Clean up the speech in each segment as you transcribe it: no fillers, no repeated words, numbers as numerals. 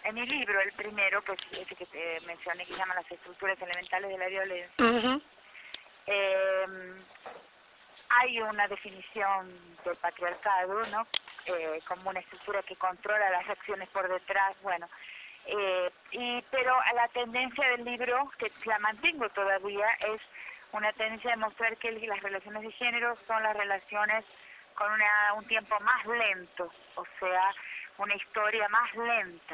en mi libro, el primero, que es ese que te mencioné, que se llama Las estructuras elementales de la violencia, hay una definición del patriarcado, ¿no? Como una estructura que controla las acciones por detrás, bueno. Pero la tendencia del libro, que la mantengo todavía, es una tendencia de mostrar que las relaciones de género son las relaciones con un tiempo más lento, o sea, una historia más lenta.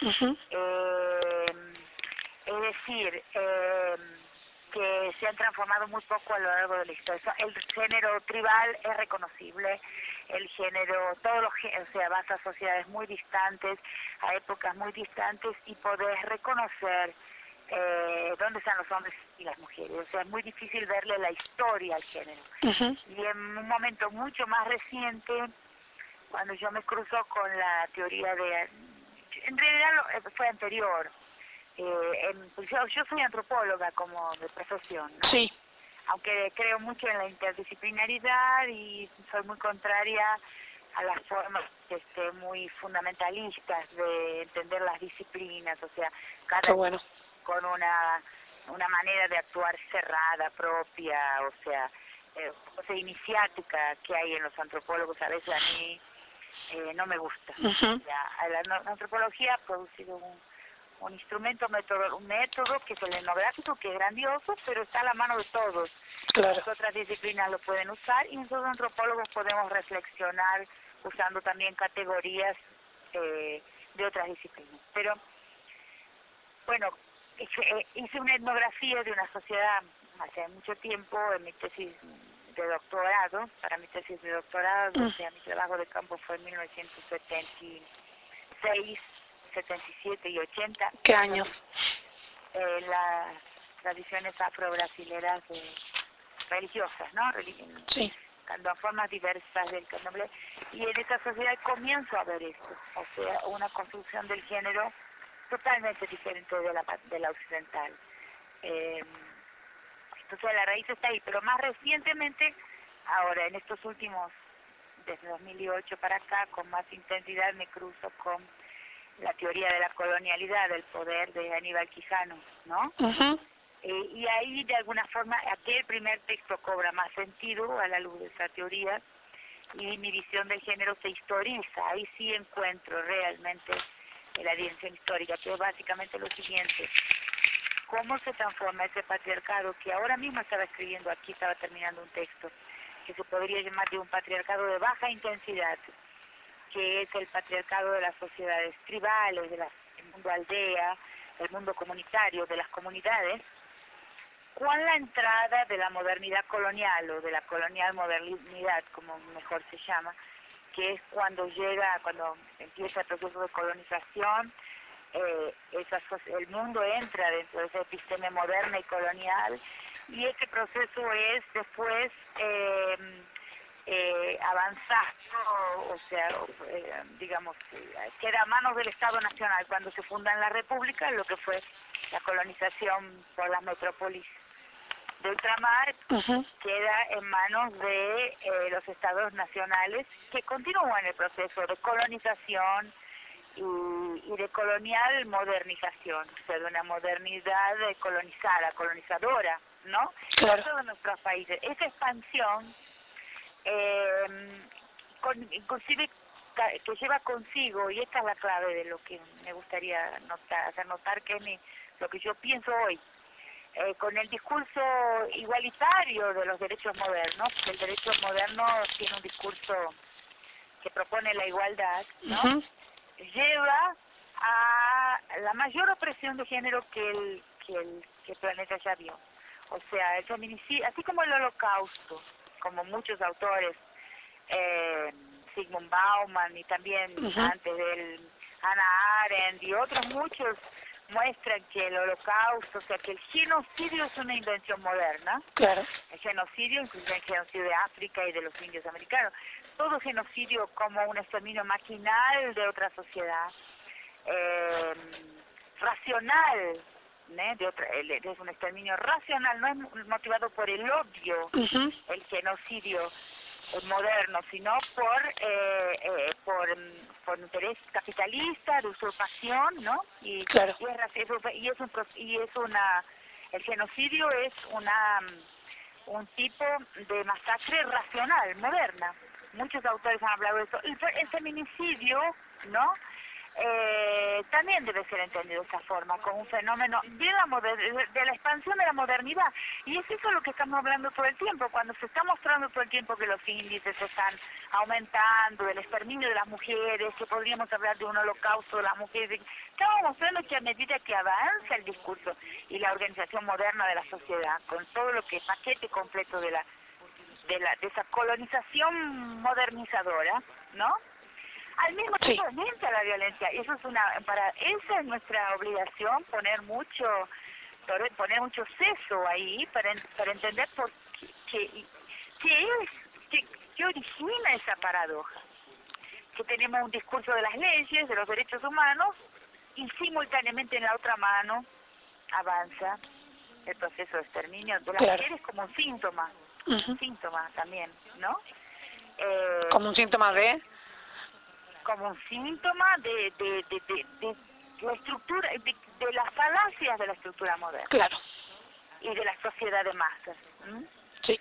Es decir, que se han transformado muy poco a lo largo de la historia. El género tribal es reconocible, el género, todos los géneros, o sea, vas a sociedades muy distantes, a épocas muy distantes, y podés reconocer dónde están los hombres y las mujeres. O sea, es muy difícil verle la historia al género. Y en un momento mucho más reciente, cuando yo me cruzo con la teoría de... En realidad fue anterior. Pues yo soy antropóloga como de profesión, ¿no? Sí. Aunque creo mucho en la interdisciplinaridad y soy muy contraria a las formas muy fundamentalistas de entender las disciplinas, o sea, cada bueno. con una manera de actuar cerrada, propia, o sea iniciática que hay en los antropólogos, a veces a mí no me gusta. La antropología ha producido un instrumento, un método que es el etnográfico, que es grandioso, pero está a la mano de todos. Claro. Las otras disciplinas lo pueden usar y nosotros antropólogos podemos reflexionar usando también categorías de otras disciplinas. Pero, bueno, hice una etnografía de una sociedad hace mucho tiempo en mi tesis de doctorado, para mi tesis de doctorado, o sea, mi trabajo de campo fue en 1976, 77 y 80. ¿Qué años? Las tradiciones afro-brasileras religiosas, ¿no? Sí. Las formas diversas del candomblé. Y en esa sociedad comienzo a ver esto, o sea, una construcción del género totalmente diferente de la occidental. Entonces la raíz está ahí, pero más recientemente, ahora en estos últimos, desde 2008 para acá, con más intensidad me cruzo con la teoría de la colonialidad, del poder de Aníbal Quijano, ¿no? Y ahí de alguna forma aquel primer texto cobra más sentido a la luz de esa teoría y mi visión del género se historiza. Ahí sí encuentro realmente la dimensión histórica, que es básicamente lo siguiente: cómo se transforma ese patriarcado que ahora mismo estaba escribiendo, aquí estaba terminando un texto que se podría llamar de un patriarcado de baja intensidad, que es el patriarcado de las sociedades tribales, del mundo aldea, del mundo comunitario, de las comunidades, con la entrada de la modernidad colonial o de la colonial modernidad, como mejor se llama, que es cuando empieza el proceso de colonización, el mundo entra dentro de ese episteme moderna y colonial, y ese proceso es después avanzado, o sea, digamos, queda a manos del Estado Nacional cuando se funda en la República, lo que fue la colonización por las metrópolis de ultramar, queda en manos de los estados nacionales, que continúan el proceso de colonización y de colonial modernización, o sea, de una modernidad colonizadora, ¿no? Claro. En todos nuestros países. Esa expansión, inclusive que lleva consigo, y esta es la clave de lo que me gustaría hacer notar, que es lo que yo pienso hoy, con el discurso igualitario de los derechos modernos, que el derecho moderno tiene un discurso que propone la igualdad, ¿no? Lleva a la mayor opresión de género que el planeta ya vio. O sea, el feminicidio, así como el Holocausto, como muchos autores, Sigmund Bauman y también antes de él, Hannah Arendt y otros muchos, muestran que el Holocausto, o sea, que el genocidio es una invención moderna. Claro. El genocidio, incluso el genocidio de África y de los indios americanos. Todo genocidio como un exterminio maquinal de otra sociedad, racional, es un exterminio racional, no es motivado por el odio, el genocidio, moderno, sino por interés capitalista, de usurpación, ¿no? Claro. El genocidio es un tipo de masacre racional, moderna. Muchos autores han hablado de eso. Y el feminicidio, ¿no? También debe ser entendido de esa forma, como un fenómeno de la expansión de la modernidad. Y es eso lo que estamos hablando todo el tiempo, cuando se está mostrando todo el tiempo que los índices están aumentando, el exterminio de las mujeres, que podríamos hablar de un holocausto de las mujeres. Estamos mostrando que a medida que avanza el discurso y la organización moderna de la sociedad, con todo lo que paquete completo de esa colonización modernizadora, ¿no? Al mismo tiempo aumenta la violencia, y eso esa es nuestra obligación, poner mucho seso ahí para entender por qué origina esa paradoja, que tenemos un discurso de las leyes, de los derechos humanos, y simultáneamente en la otra mano avanza el proceso de exterminio de las mujeres como un síntoma, también, ¿no? Como un síntoma como un síntoma de la estructura, de las falacias de la estructura moderna. Claro. Y de la sociedad de masas. Sí.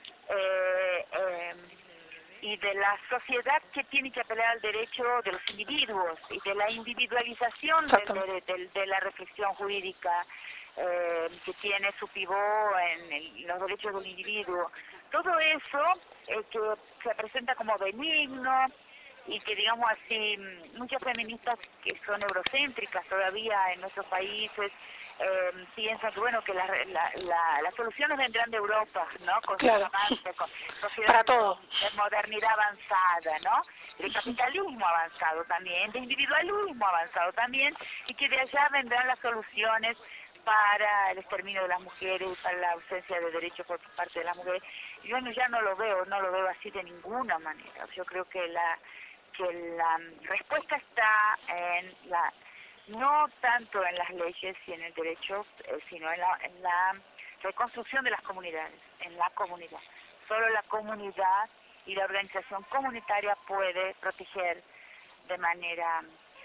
Y de la sociedad que tiene que apelar al derecho de los individuos y de la individualización de la reflexión jurídica que tiene su pivot en los derechos del individuo. Todo eso que se presenta como benigno, y que, digamos así, muchas feministas que son eurocéntricas todavía en nuestros países piensan que, bueno, que las soluciones vendrán de Europa, ¿no? Con avance, con sociedades de modernidad avanzada, ¿no? De capitalismo avanzado también, de individualismo avanzado también, y que de allá vendrán las soluciones para el exterminio de las mujeres y para la ausencia de derechos por parte de las mujeres. Yo ya no lo veo así de ninguna manera. Yo creo que la respuesta está no tanto en las leyes y en el derecho, sino en la reconstrucción de las comunidades, en la comunidad. Solo la comunidad y la organización comunitaria puede proteger de manera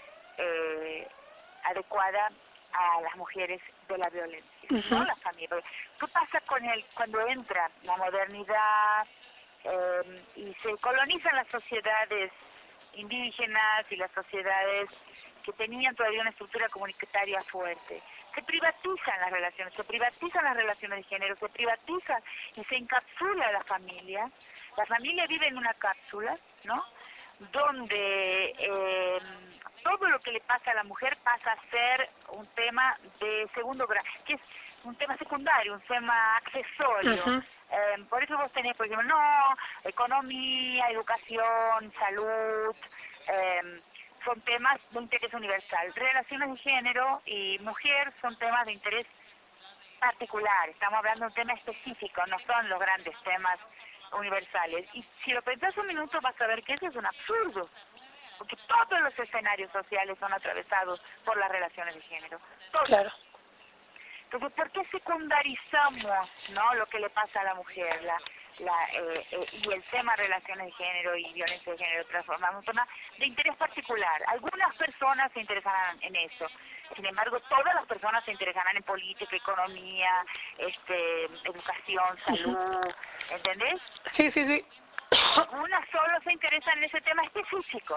adecuada a las mujeres de la violencia, no la familia. ¿Qué pasa cuando entra la modernidad y se colonizan las sociedades indígenas y las sociedades que tenían todavía una estructura comunitaria fuerte? Se privatizan las relaciones de género, se privatiza y se encapsula la familia. La familia vive en una cápsula, ¿no? Donde todo lo que le pasa a la mujer pasa a ser un tema de segundo grado, que es un tema secundario, un tema accesorio. Por eso vos tenés, por ejemplo, economía, educación, salud, son temas de interés universal. Relaciones de género y mujer son temas de interés particular. Estamos hablando de un tema específico, no son los grandes temas universales. Y si lo pensás un minuto vas a ver que eso es un absurdo, porque todos los escenarios sociales son atravesados por las relaciones de género. Todos. Claro. Entonces, ¿por qué secundarizamos, ¿no?, lo que le pasa a la mujer? Y el tema relaciones de género y violencia de género transformamos un tema de interés particular. Algunas personas se interesarán en eso. Sin embargo, todas las personas se interesarán en política, economía, educación, salud, ¿entendés? Sí. Algunas solo se interesan en ese tema específico,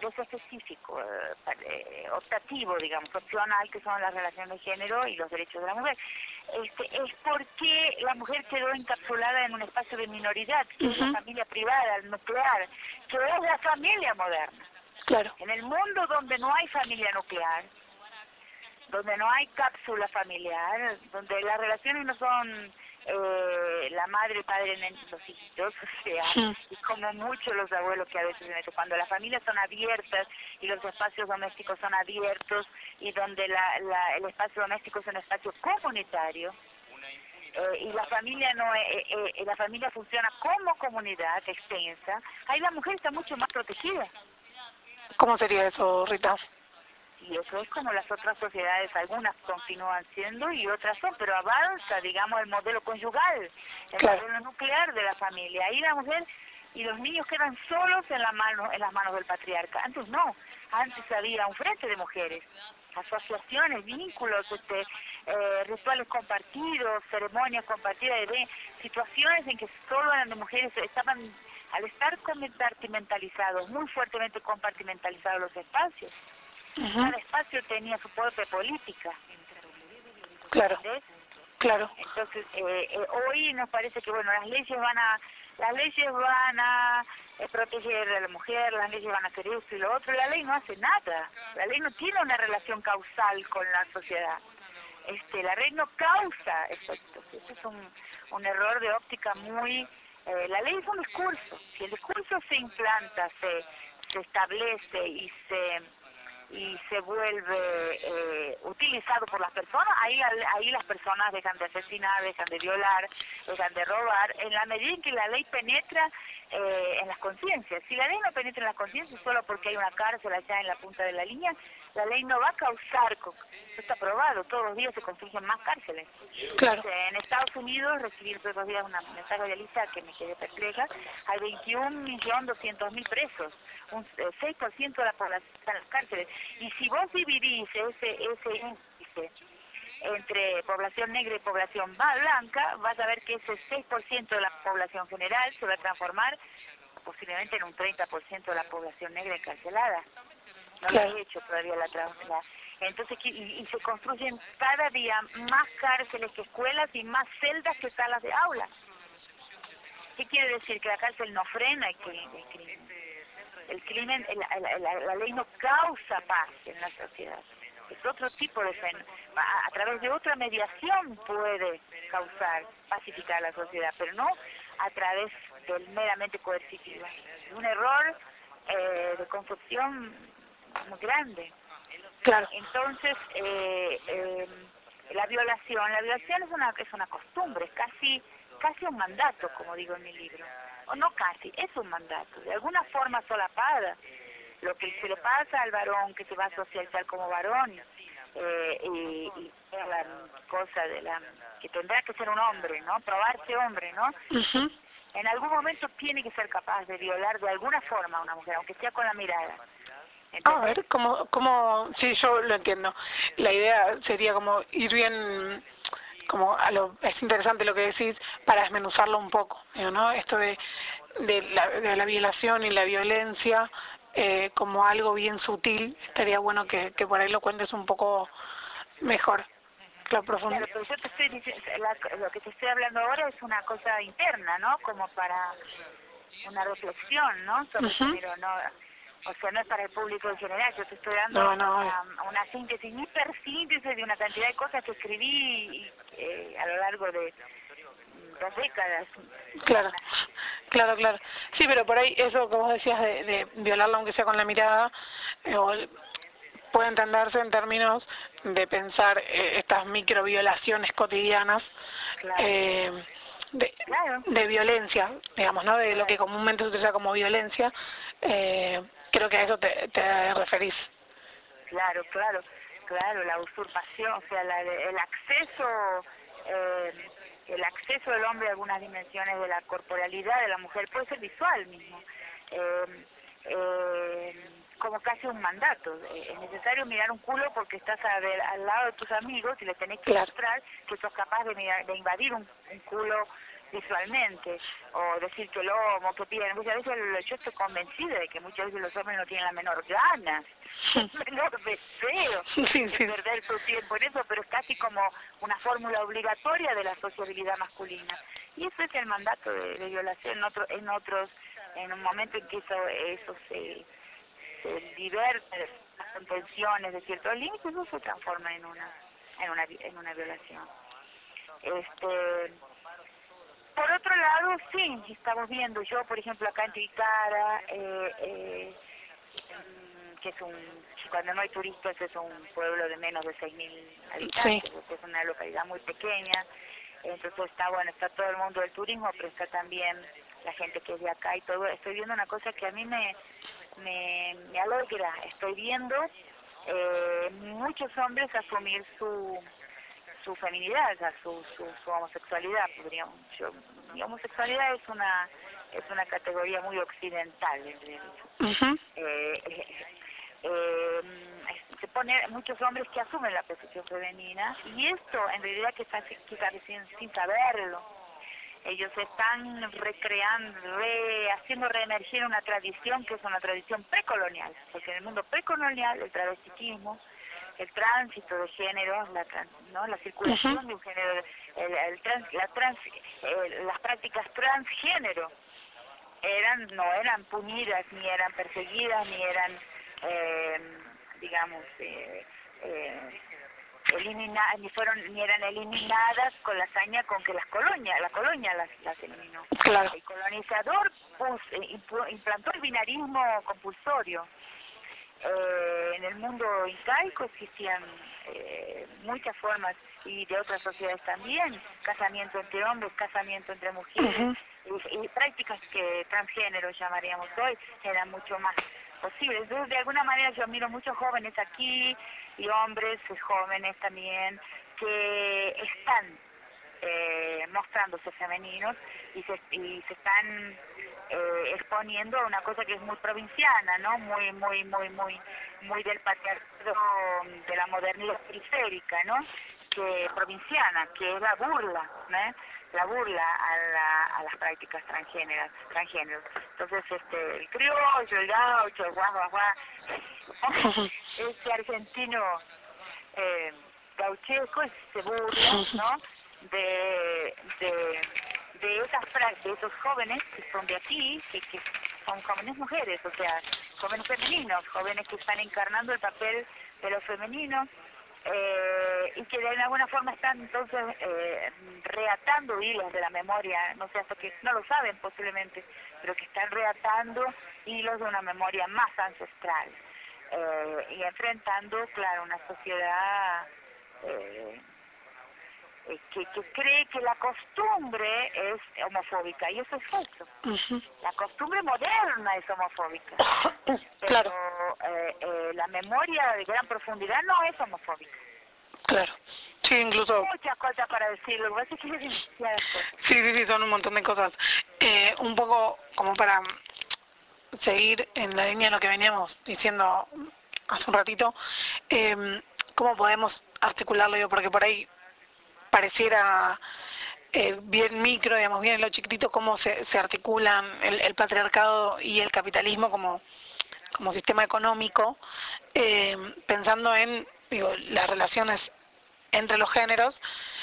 optativo, digamos, opcional, que son las relaciones de género y los derechos de la mujer. Es porque la mujer quedó encapsulada en un espacio de minoridad, que es la familia privada, el nuclear, que es la familia moderna. Claro. En el mundo donde no hay familia nuclear, donde no hay cápsula familiar, donde las relaciones no son la madre, padre, los hijitos, o sea, y como mucho los abuelos que a veces en eso, cuando las familias son abiertas y los espacios domésticos son abiertos y donde el espacio doméstico es un espacio comunitario, y la familia la familia funciona como comunidad extensa, ahí la mujer está mucho más protegida. ¿Cómo sería eso, Rita? Y eso es como las otras sociedades, algunas continúan siendo y otras son, pero avanza, digamos, el modelo conyugal, el modelo nuclear de la familia. Ahí la mujer y los niños quedan solos en las manos del patriarca. Antes no, antes había un frente de mujeres, asociaciones, vínculos, rituales compartidos, ceremonias compartidas, de situaciones en que solo eran de mujeres, estaban, al estar compartimentalizados, muy fuertemente compartimentalizados los espacios, cada espacio tenía su propia política. Claro. ¿Entendés? Claro. Entonces, hoy nos parece que, bueno, las leyes van a proteger a la mujer, las leyes van a hacer esto y lo otro. La ley no hace nada. La ley no tiene una relación causal con la sociedad. La ley no causa efectos. Eso es un error de óptica muy... la ley es un discurso. Si el discurso se implanta, se establece y se vuelve utilizado por las personas, ahí las personas dejan de asesinar, dejan de violar, dejan de robar, en la medida en que la ley penetra en las conciencias. Si la ley no penetra en las conciencias solo porque hay una cárcel allá en la punta de la línea, la ley no va a causar, eso está probado, todos los días se construyen más cárceles. Claro. En Estados Unidos, recibí todos los días una mensaje de Lisa que me quedé perpleja, hay 21.200.000 presos, un 6% de la población está en las cárceles. Y si vos dividís ese índice entre población negra y población blanca, vas a ver que ese 6% de la población general se va a transformar posiblemente en un 30% de la población negra encarcelada. No lo he hecho todavía entonces, y se construyen cada día más cárceles que escuelas y más celdas que salas de aula. ¿Qué quiere decir? Que la cárcel no frena el crimen. El crimen, la ley no causa paz en la sociedad. Es otro tipo de fenómeno. A través de otra mediación puede causar, pacificar la sociedad, pero no a través del meramente coercitivo. Es un error de concepción muy grande. Claro. Entonces, la violación es una costumbre, es casi un mandato, como digo en mi libro. O no casi, es un mandato, de alguna forma solapada. Lo que se le pasa al varón que se va a socializar como varón, y la cosa que tendrá que ser un hombre, ¿no? Probarse hombre, ¿no? En algún momento tiene que ser capaz de violar de alguna forma a una mujer, aunque sea con la mirada. A ver, sí, yo lo entiendo. La idea sería como ir bien, es interesante lo que decís, para desmenuzarlo un poco, ¿no? Esto de la violación y la violencia como algo bien sutil, estaría bueno que por ahí lo cuentes un poco mejor. Claro, pero yo te estoy diciendo, lo que te estoy hablando ahora es una cosa interna, ¿no? Como para una reflexión, ¿no? Sobre género, ¿no? O sea, no es para el público en general, yo te estoy dando una síntesis, hipersíntesis de una cantidad de cosas que escribí a lo largo de 2 décadas. Claro. Sí, pero por ahí eso que vos decías de violarla aunque sea con la mirada, puede entenderse en términos de pensar estas microviolaciones cotidianas, de violencia, digamos, ¿no? De lo que comúnmente se utiliza como violencia. Creo que a eso te referís. Claro, la usurpación, o sea, el acceso del hombre a algunas dimensiones de la corporalidad de la mujer puede ser visual mismo, como casi un mandato. Es necesario mirar un culo porque estás al lado de tus amigos y le tenés que mostrar que sos capaz de invadir un culo visualmente, o decir que el homo, que piden. Muchas veces yo estoy convencida de que muchas veces los hombres no tienen la menor gana, el menor deseo de perder su tiempo en eso, pero es casi como una fórmula obligatoria de la sociabilidad masculina. Y eso es el mandato de violación en un momento en que eso se diverte de las contenciones de ciertos límites, eso se transforma en una violación. Por otro lado, sí, estamos viendo, yo por ejemplo acá en Tilcara, que es cuando no hay turistas es un pueblo de menos de 6.000 habitantes, porque es una localidad muy pequeña, entonces está todo el mundo del turismo, pero está también la gente que es de acá y todo. Estoy viendo una cosa que a mí me alegra, estoy viendo muchos hombres asumir su feminidad, su homosexualidad, mi homosexualidad es es una categoría muy occidental en realidad. Ujú. Se pone muchos hombres que asumen la posición femenina, y esto en realidad quizás sin saberlo, ellos están recreando, haciendo reemergir una tradición que es una tradición precolonial, porque en el mundo precolonial el travestitismo, el tránsito de género, la circulación de un género, las prácticas transgénero no eran punidas, ni eran perseguidas, ni eran digamos ni eran eliminadas con la hazaña con que la colonia las eliminó. Claro. El colonizador implantó el binarismo compulsorio. En el mundo incaico existían muchas formas, y de otras sociedades también, casamiento entre hombres, casamiento entre mujeres, y prácticas que transgénero llamaríamos hoy, eran mucho más posibles. Entonces, de alguna manera yo miro muchos jóvenes aquí, y hombres jóvenes también, que están mostrándose femeninos, y se están exponiendo a una cosa que es muy provinciana, ¿no? Muy del patriarcado, de la modernidad periférica, ¿no? Que provinciana, que es la burla, ¿no? La burla a las prácticas transgéneros. Entonces, el criollo, el gaucho, el guá, ese argentino gaucheco se burla, ¿no? De esos jóvenes que son de aquí, que son jóvenes mujeres, o sea, jóvenes femeninos, jóvenes que están encarnando el papel de los femeninos, y que de alguna forma están entonces reatando hilos de la memoria, no sé, hasta que no lo saben posiblemente, pero que están reatando hilos de una memoria más ancestral, y enfrentando, claro, una sociedad que cree que la costumbre es homofóbica, y eso es falso. La costumbre moderna es homofóbica, pero claro. La memoria de gran profundidad no es homofóbica. Claro. Sí, incluso... Muchas cosas para decirlo, lo que pasa es que hay demasiadas cosas. Sí, son un montón de cosas. Un poco como para seguir en la línea de lo que veníamos diciendo hace un ratito, ¿cómo podemos articularlo? Yo, porque por ahí pareciera bien micro, digamos, bien en lo chiquitito, cómo se articulan el patriarcado y el capitalismo como sistema económico, pensando en las relaciones entre los géneros,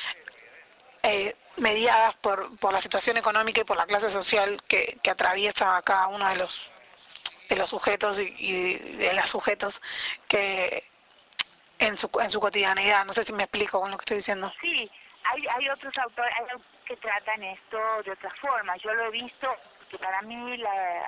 mediadas por la situación económica y por la clase social que atraviesa a cada uno de los sujetos y de las sujetos que en su cotidianidad. No sé si me explico con lo que estoy diciendo. Sí, hay otros autores que tratan esto de otra forma. Yo lo he visto, que para mí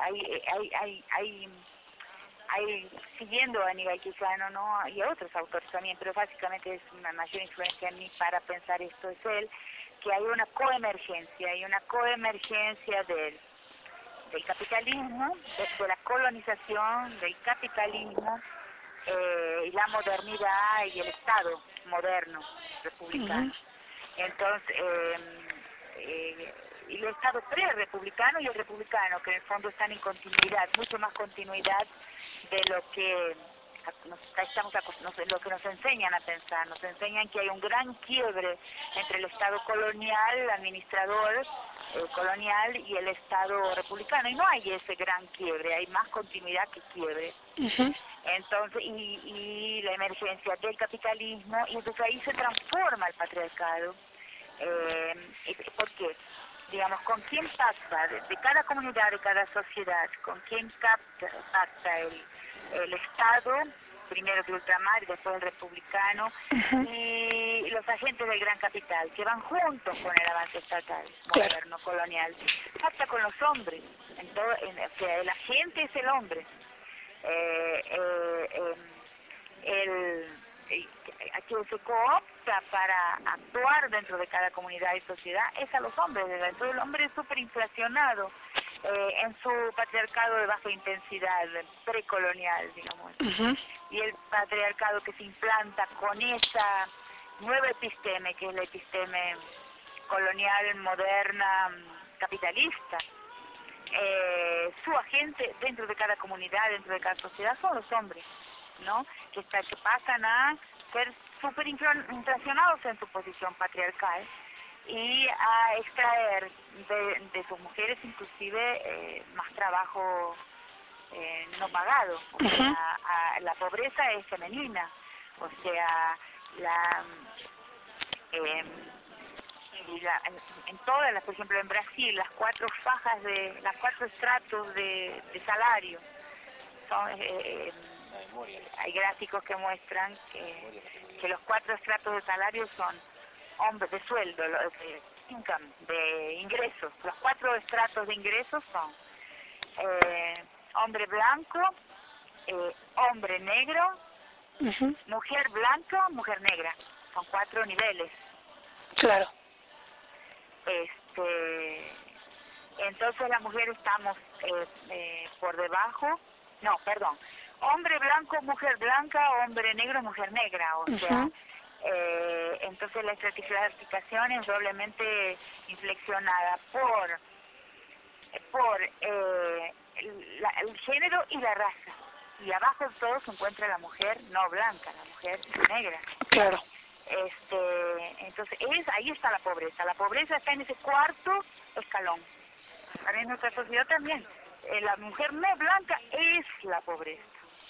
hay siguiendo a Aníbal Quijano, ¿no? Y a otros autores también, pero básicamente es una mayor influencia en mí para pensar esto, es él, que hay una coemergencia del capitalismo, de la colonización, del capitalismo, y la modernidad y el Estado moderno republicano. Entonces, y el Estado pre-republicano y el republicano, que en el fondo están en continuidad, mucho más continuidad de lo que lo que nos enseñan a pensar. Nos enseñan que hay un gran quiebre entre el Estado colonial, administrador colonial, y el Estado republicano, y no hay ese gran quiebre, hay más continuidad que quiebre. Entonces, y la emergencia del capitalismo, y entonces ahí se transforma el patriarcado. ¿Por qué? Digamos, ¿con quién pacta? De cada comunidad, de cada sociedad, ¿con quién pacta el Estado, primero el ultramar y después el republicano, y los agentes del gran capital, que van juntos con el avance estatal, moderno, colonial? Pacta con los hombres, o sea, el agente es el hombre. A quien se coopta para actuar dentro de cada comunidad y sociedad es a los hombres. Entonces el hombre es súper inflacionado en su patriarcado de baja intensidad, precolonial, digamos. Y el patriarcado que se implanta con esa nueva episteme, que es la episteme colonial, moderna, capitalista, su agente dentro de cada comunidad, dentro de cada sociedad, son los hombres, ¿no? Que pasan a ser súper inflacionados en su posición patriarcal y a extraer de sus mujeres inclusive más trabajo no pagado. O sea, la pobreza es femenina, o sea, en todas las, por ejemplo en Brasil, las 4 estratos de salario son, hay gráficos que muestran que los 4 estratos de salario son hombres de sueldo, de income, de ingresos. Los 4 estratos de ingresos son hombre blanco, hombre negro, mujer blanca, mujer negra. Son 4 niveles. Claro. Entonces las mujeres estamos por debajo, no, perdón, hombre blanco, mujer blanca, hombre negro, mujer negra, o sea, entonces la estratificación es doblemente inflexionada por el género y la raza, y abajo de todo se encuentra la mujer no blanca, la mujer negra. Claro. Entonces ahí está la pobreza está en ese 4º escalón. Ahora en nuestra sociedad también, la mujer no blanca es la pobreza.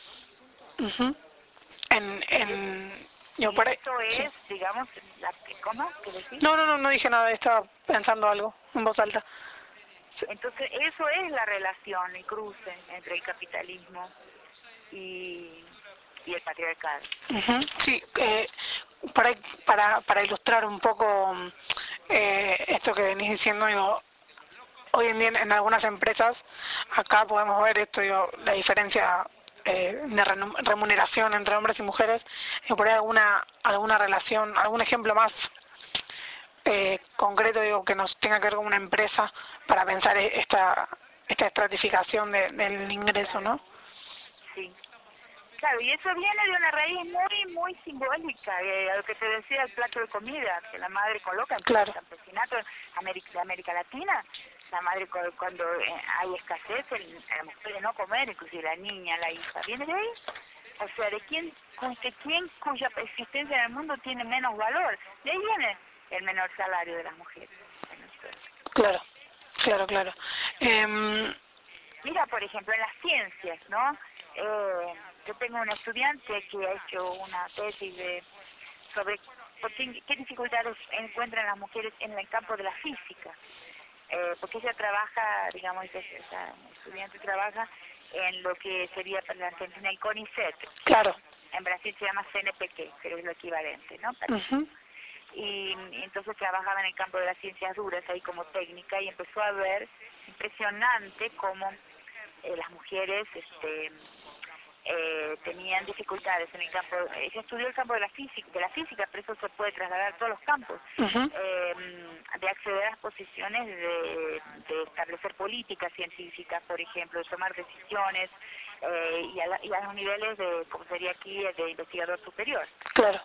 Eso es, digamos, ¿cómo? ¿Qué decís? No dije nada, estaba pensando algo en voz alta. Entonces eso es la relación, el cruce entre el capitalismo y el patriarcado. Sí, para ilustrar un poco esto que venís diciendo, digo, hoy en día en algunas empresas, acá podemos ver esto, digo, la diferencia de remuneración entre hombres y mujeres, y por ahí alguna relación, algún ejemplo más concreto, digo, que nos tenga que ver con una empresa para pensar esta estratificación del ingreso, ¿no? Sí. Claro, y eso viene de una raíz muy simbólica, a lo que te decía, el plato de comida que la madre coloca en el campesinato de América Latina. La madre, cuando hay escasez, la mujer de no comer, inclusive la niña, la hija, ¿viene de ahí? O sea, ¿de quién cuya existencia en el mundo tiene menos valor? De ahí viene el menor salario de las mujeres. Claro. Mira, por ejemplo, en las ciencias, ¿no? Yo tengo un estudiante que ha hecho una tesis sobre qué dificultades encuentran las mujeres en el campo de la física. Porque ella trabaja, digamos, esa estudiante trabaja en lo que sería para la Argentina el CONICET. Claro. En Brasil se llama CNPq, pero es lo equivalente, ¿no? Y entonces trabajaba en el campo de las ciencias duras, ahí como técnica, y empezó a ver impresionante cómo las mujeres tenían dificultades en el campo. Ella estudió el campo de la física, pero eso se puede trasladar a todos los campos, de acceder a las posiciones de establecer políticas científicas, por ejemplo, de tomar decisiones, y a los niveles de, como sería aquí, de investigador superior. Claro.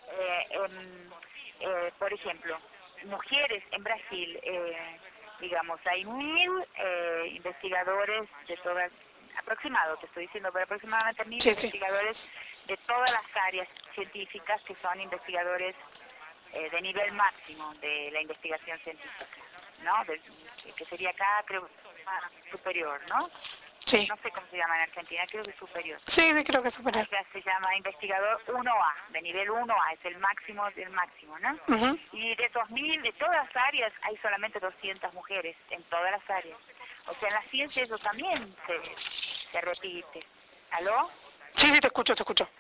Por ejemplo, mujeres en Brasil, digamos, hay 1000 investigadores de todas, aproximado te estoy diciendo, pero aproximadamente 1000 investigadores de todas las áreas científicas que son investigadores de nivel máximo de la investigación científica, ¿no? Que sería acá, creo, superior, ¿no? Sí. No sé cómo se llama en Argentina, creo que es superior. Sí, creo que es superior. Acá se llama investigador 1A, de nivel 1A, es el máximo del máximo, ¿no? Y de 2000, de todas las áreas, hay solamente 200 mujeres, en todas las áreas. O sea, en la ciencia eso también se repite. ¿Aló? Sí, te escucho.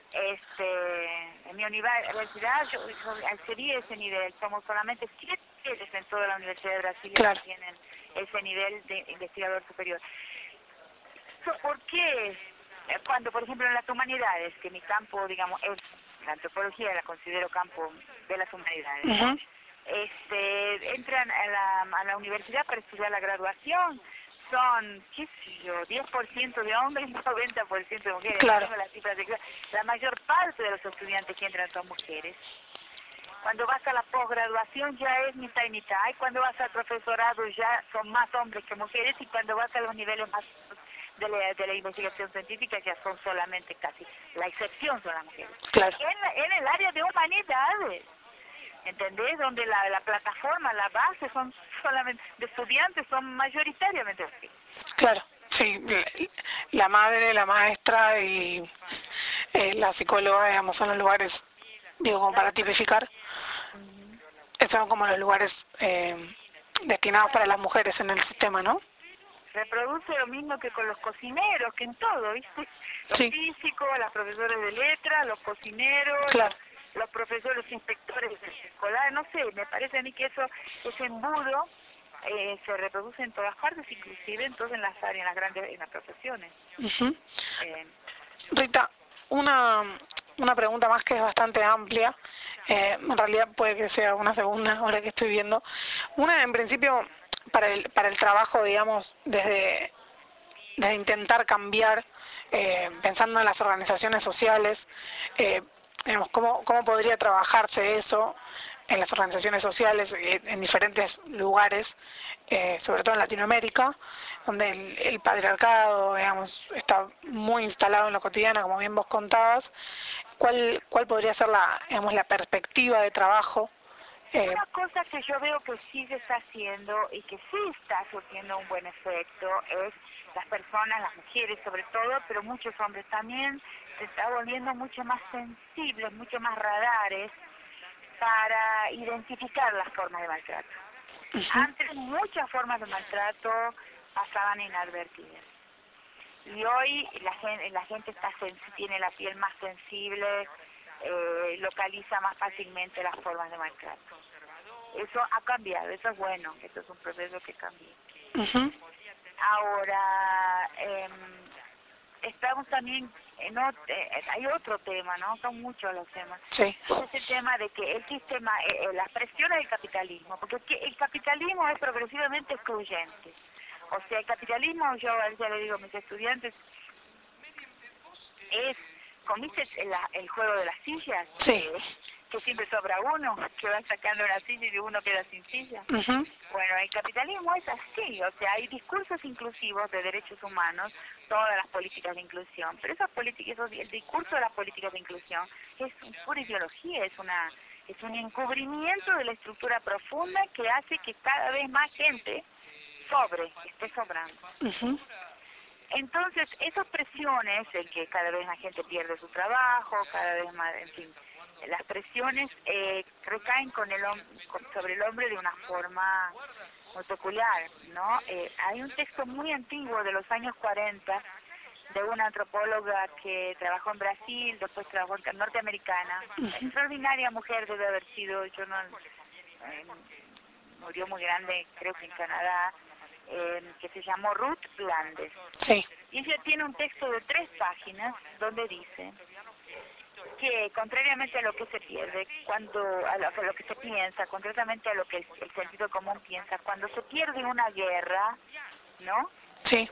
En mi universidad yo accedí a ese nivel. Somos solamente 7 mujeres en toda la Universidad de Brasil que tienen ese nivel de investigador superior. ¿Por qué? Cuando, por ejemplo, en las humanidades, que mi campo, digamos, es la antropología, la considero campo de las humanidades, ¿no? Entran a la universidad para estudiar la graduación, son, qué sé yo, 10% de hombres y 90% de mujeres. Claro. Tengo las cifras exactas. La mayor parte de los estudiantes que entran son mujeres. Cuando vas a la posgraduación ya es mitad y mitad. Y cuando vas al profesorado ya son más hombres que mujeres, y cuando vas a los niveles más de la investigación científica ya son solamente casi, la excepción son las mujeres. Claro. En el área de humanidades, ¿entendés? Donde la plataforma, la base son solamente de estudiantes, son mayoritariamente así. Claro, sí, la madre, la maestra y la psicóloga, digamos, son los lugares, digo, como para tipificar, son como los lugares destinados para las mujeres en el sistema, ¿no? Reproduce lo mismo que con los cocineros, que en todo, ¿viste? Los Sí. físicos, las profesores de letras, los cocineros, Claro. los profesores inspectores escolares, no sé, me parece a mí que ese embudo se reproduce en todas partes, inclusive entonces en las áreas, en las profesiones. Uh-huh. Rita, una pregunta más que es bastante amplia, en realidad puede que sea una segunda ahora que estoy viendo. Una, en principio, para el trabajo, digamos, desde intentar cambiar, pensando en las organizaciones sociales, digamos, ¿cómo podría trabajarse eso en las organizaciones sociales en diferentes lugares, sobre todo en Latinoamérica, donde el patriarcado, digamos, está muy instalado en lo cotidiano, como bien vos contabas? ¿Cuál podría ser digamos, la perspectiva de trabajo? Una cosa que yo veo que sí se está haciendo y que sí está surtiendo un buen efecto es las personas, las mujeres sobre todo, pero muchos hombres también, se está volviendo mucho más sensibles, mucho más radares para identificar las formas de maltrato. Antes muchas formas de maltrato pasaban inadvertidas. Y hoy la gente tiene la piel más sensible, localiza más fácilmente las formas de maltrato. Eso ha cambiado, eso es bueno, esto es un proceso que cambia. Ahora, estamos también hay otro tema, ¿no? Son muchos los temas. Sí. Es el tema de que el sistema, las presiones del capitalismo, porque el capitalismo es progresivamente excluyente. O sea, el capitalismo, yo ya le digo a mis estudiantes, es, como dices, el juego de las sillas, Sí. que siempre sobra uno, que van sacando una silla y uno queda sin silla. Bueno, el capitalismo es así, o sea, hay discursos inclusivos de derechos humanos, todas las políticas de inclusión, pero esas políticas, el discurso de las políticas de inclusión es pura ideología, es un encubrimiento de la estructura profunda que hace que cada vez más gente esté sobrando. Entonces, esas presiones, en que cada vez más gente pierde su trabajo, cada vez más, en fin, las presiones recaen sobre el hombre de una forma muy peculiar, ¿no? Hay un texto muy antiguo de los años 40 de una antropóloga que trabajó en Brasil, después trabajó en norteamericana, extraordinaria mujer debe haber sido, murió muy grande, creo que en Canadá, que se llamó Ruth Landes. Sí. Y ella tiene un texto de 3 páginas donde dice que, contrariamente a lo que se pierde, a lo que se piensa, concretamente a lo que el sentido común piensa, cuando se pierde una guerra, ¿no? Sí.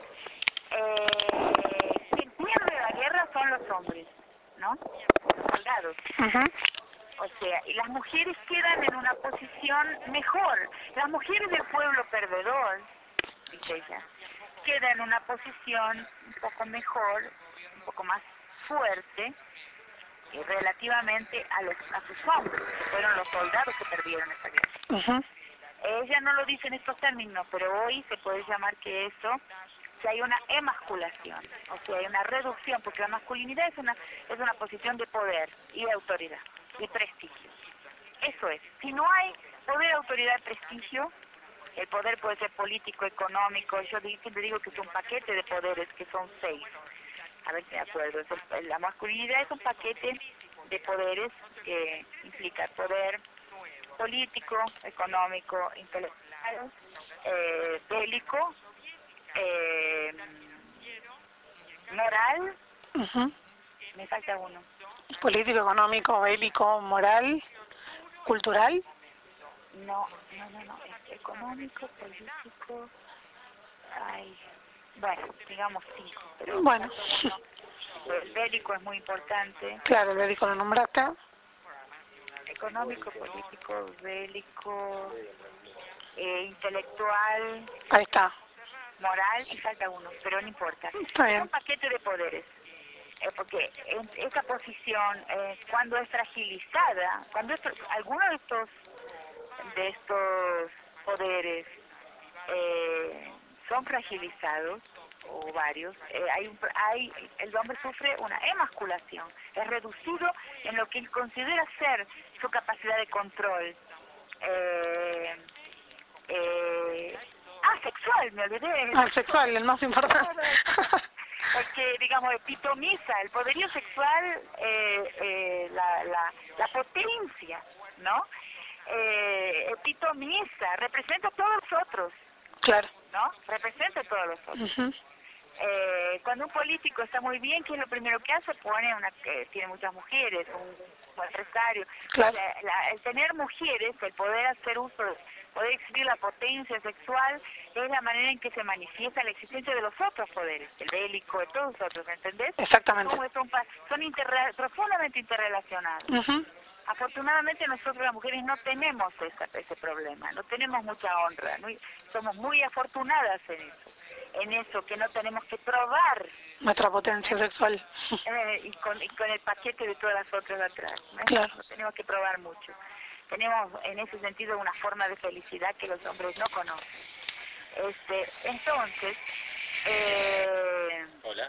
Quien pierde la guerra son los hombres, ¿no? Los soldados. O sea, y las mujeres quedan en una posición mejor. Las mujeres del pueblo perdedor, dice ella, quedan en una posición un poco mejor, un poco más fuerte, relativamente a sus hombres, que fueron los soldados que perdieron esa guerra. Ella no lo dice en estos términos, pero hoy se puede llamar que hay una emasculación, o sea, hay una reducción, porque la masculinidad es una posición de poder y de autoridad, de prestigio. Eso es. Si no hay poder, autoridad, prestigio, el poder puede ser político, económico, yo siempre digo que es un paquete de poderes, que son 6. A ver si me acuerdo. La masculinidad es un paquete de poderes que implica poder político, económico, intelectual, bélico, moral. Me falta uno. Político, económico, bélico, moral, cultural. No, es económico, político, bueno, digamos 5, pero bueno, el bélico es muy importante. Claro, el bélico lo nombraste. económico, político, bélico, intelectual, Ahí está. moral, y falta uno, pero no importa. Está Es bien. un paquete de poderes. Porque esa posición, cuando es fragilizada, cuando alguno de estos poderes son fragilizados, o varios, el hombre sufre una emasculación, es reducido en lo que él considera ser su capacidad de control. Sexual, me olvidé. Sexual, el más importante. El que, digamos, epitomiza el poderío sexual, la potencia, ¿no? Epitomiza, representa a todos los otros. Claro. ¿No? Representa a todos los otros. Uh-huh. Cuando un político está muy bien, ¿qué es lo primero que hace? Tiene muchas mujeres, un empresario. Claro. El tener mujeres, el poder hacer uso, poder exhibir la potencia sexual, es la manera en que se manifiesta la existencia de los otros poderes, el bélico, de todos los otros, ¿entendés? Exactamente. Son profundamente interrelacionados. Uh-huh. Afortunadamente nosotros las mujeres no tenemos ese problema, no tenemos mucha honra, somos muy afortunadas en eso que no tenemos que probar nuestra potencia sexual. Y con el paquete de todas las otras atrás, ¿no? Claro. No tenemos que probar mucho. Tenemos en ese sentido una forma de felicidad que los hombres no conocen. Entonces, Hola.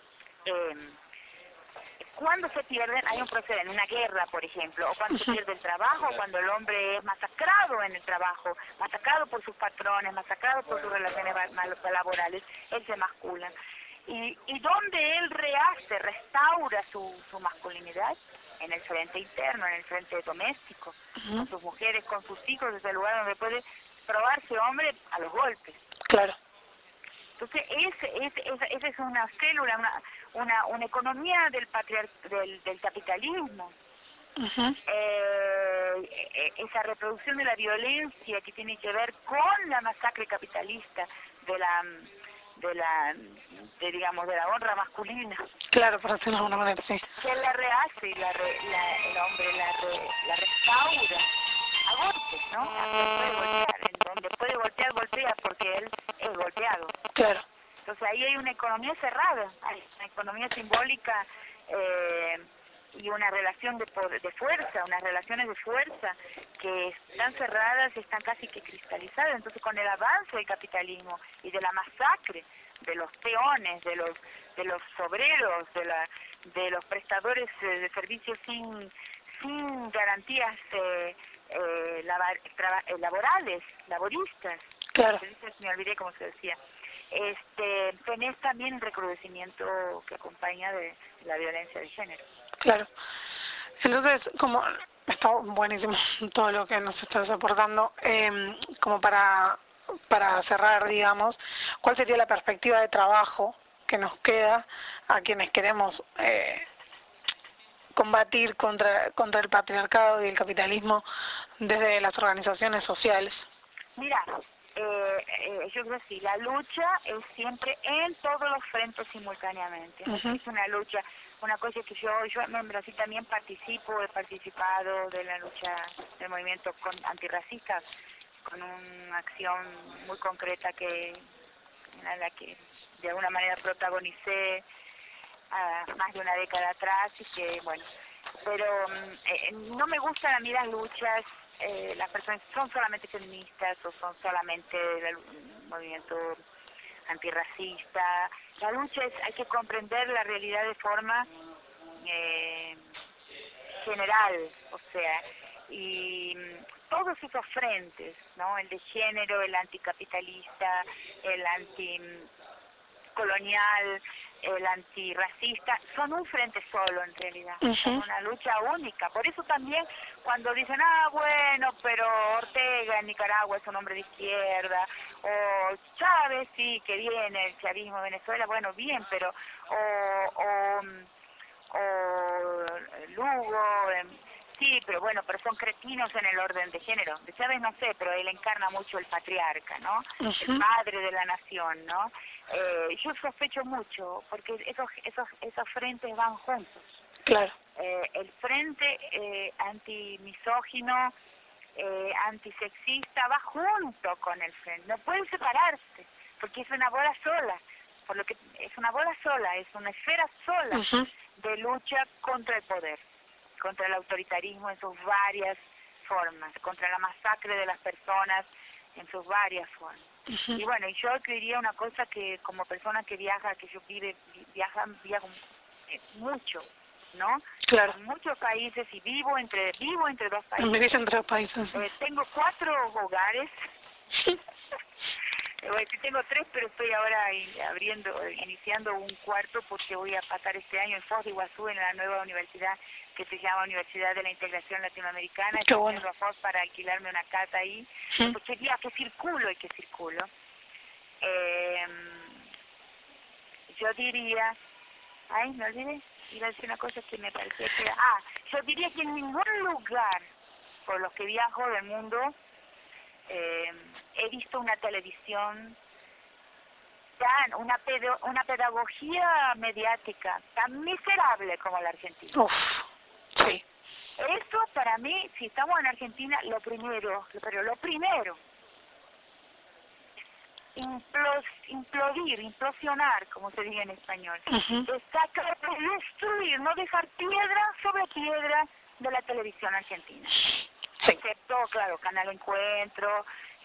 cuando se pierden, hay un proceso en una guerra, por ejemplo, o cuando se pierde el trabajo, cuando el hombre es masacrado en el trabajo, masacrado por sus patrones, masacrado por sus relaciones laborales, él se mascula. Y donde él restaura su masculinidad, en el frente interno, en el frente doméstico, con sus mujeres, con sus hijos, es el lugar donde puede probarse hombre a los golpes. Claro. Entonces, esa es una célula, una economía del capitalismo. Uh-huh. Esa reproducción de la violencia que tiene que ver con la masacre capitalista de la honra masculina. Claro, por decirlo de alguna manera, sí. Que él la rehace y el hombre la restaura a golpes, ¿no? Puede golpear, en donde puede golpear, golpea porque él es golpeado. Claro. Entonces ahí hay una economía cerrada, hay una economía simbólica y una relación de fuerza, unas relaciones de fuerza que están cerradas, están casi que cristalizadas. Entonces con el avance del capitalismo y de la masacre de los peones, de los obreros, de los prestadores de servicios sin garantías laboristas, claro. Me olvidé cómo se decía. Tenés también el recrudecimiento que acompaña de la violencia de género. Claro. Entonces, como está buenísimo todo lo que nos estás aportando, como para cerrar, digamos, ¿cuál sería la perspectiva de trabajo que nos queda a quienes queremos combatir contra el patriarcado y el capitalismo desde las organizaciones sociales? Mira, yo creo que sí, la lucha es siempre en todos los frentes simultáneamente. Uh-huh. Es una lucha, una cosa que yo en Brasil también he participado de la lucha del movimiento antirracista, con una acción muy concreta en la que de alguna manera protagonicé más de una década atrás y que, bueno, pero no me gustan a mí las luchas. Las personas son solamente feministas o son solamente del movimiento antirracista. La lucha hay que comprender la realidad de forma general, o sea, y todos esos frentes, ¿no? El de género, el anticapitalista, el anticolonial, el antirracista, son un frente solo en realidad, son una lucha única. Por eso también cuando dicen, bueno, pero Ortega en Nicaragua es un hombre de izquierda, o Chávez sí, que viene el chavismo de Venezuela, bueno, bien, pero, o Lugo, sí, pero bueno, pero son cretinos en el orden de género. De Chávez no sé, pero él encarna mucho el patriarca, ¿no? El padre de la nación, ¿no? Yo sospecho mucho, porque esos frentes van juntos. Claro. El frente antimisógino, antisexista va junto con el frente, no pueden separarse, porque es una bola sola, por lo que es una bola sola, es una esfera sola de lucha contra el poder, contra el autoritarismo en sus varias formas, contra la masacre de las personas en sus varias formas. Y bueno, yo diría una cosa, que como persona que viaja, que yo viajo mucho, ¿no? Claro. En muchos países, y vivo entre dos países. Vivís entre dos países. Tengo 4 hogares. Bueno, sí tengo 3, pero estoy ahora iniciando un cuarto, porque voy a pasar este año en Foz de Iguazú, en la nueva universidad que se llama Universidad de la Integración Latinoamericana. Qué Estoy bueno. yendo a Foz para alquilarme una casa ahí, porque que circulo. Yo diría, me olvidé, iba a decir una cosa que me parecía que yo diría que en ningún lugar por los que viajo del mundo he visto una televisión una pedagogía mediática tan miserable como la Argentina. Uf, sí. Eso para mí, si estamos en Argentina, lo primero, implosionar, como se dice en español, es sacar, destruir, no dejar piedra sobre piedra de la televisión argentina. Sí. Excepto, claro, Canal Encuentro,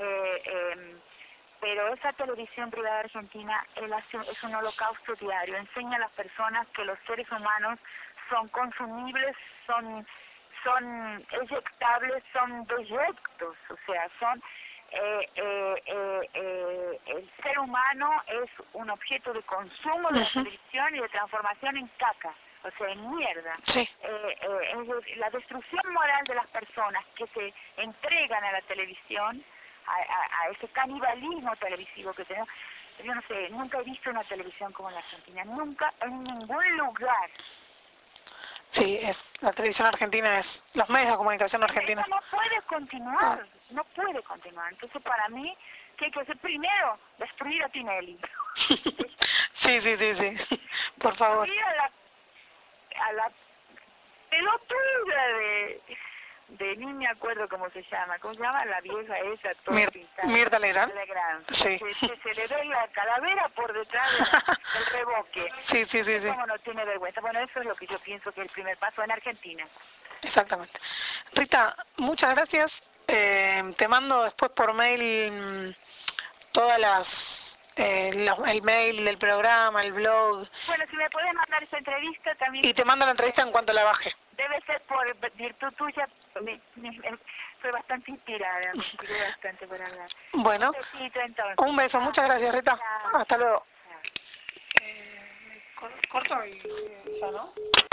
pero esa televisión privada argentina es un holocausto diario, enseña a las personas que los seres humanos son consumibles, son eyectables, son deyectos, o sea, el ser humano es un objeto de consumo de la televisión y de transformación en caca, o sea, en mierda. Sí. La destrucción moral de las personas que se entregan a la televisión, a ese canibalismo televisivo que tenemos. Yo no sé, nunca he visto una televisión como la Argentina, nunca, en ningún lugar. Sí, la televisión argentina los medios de comunicación argentinos. Eso no puede continuar, no puede continuar. Entonces, para mí, ¿qué hay que hacer? Primero, destruir a Tinelli. Sí. Por favor. Destruir a la pelotuda ni me acuerdo cómo se llama la vieja esa, toda pintada. Mirta Legrand. Sí. Se le ve la calavera por detrás del reboque. Sí. Cómo no tiene vergüenza. Bueno, eso es lo que yo pienso que es el primer paso en Argentina. Exactamente. Rita, muchas gracias. Te mando después por mail todas el mail del programa, el blog. Bueno, si me puedes mandar esa entrevista también. Y te mando la entrevista en cuanto la baje. Debe ser por virtud tuya. Fue bastante inspirada, me inspiré bastante por hablar. Bueno, un besito, entonces. Un beso, muchas gracias, Rita. Chao. Hasta luego. Corto y ya, ¿no?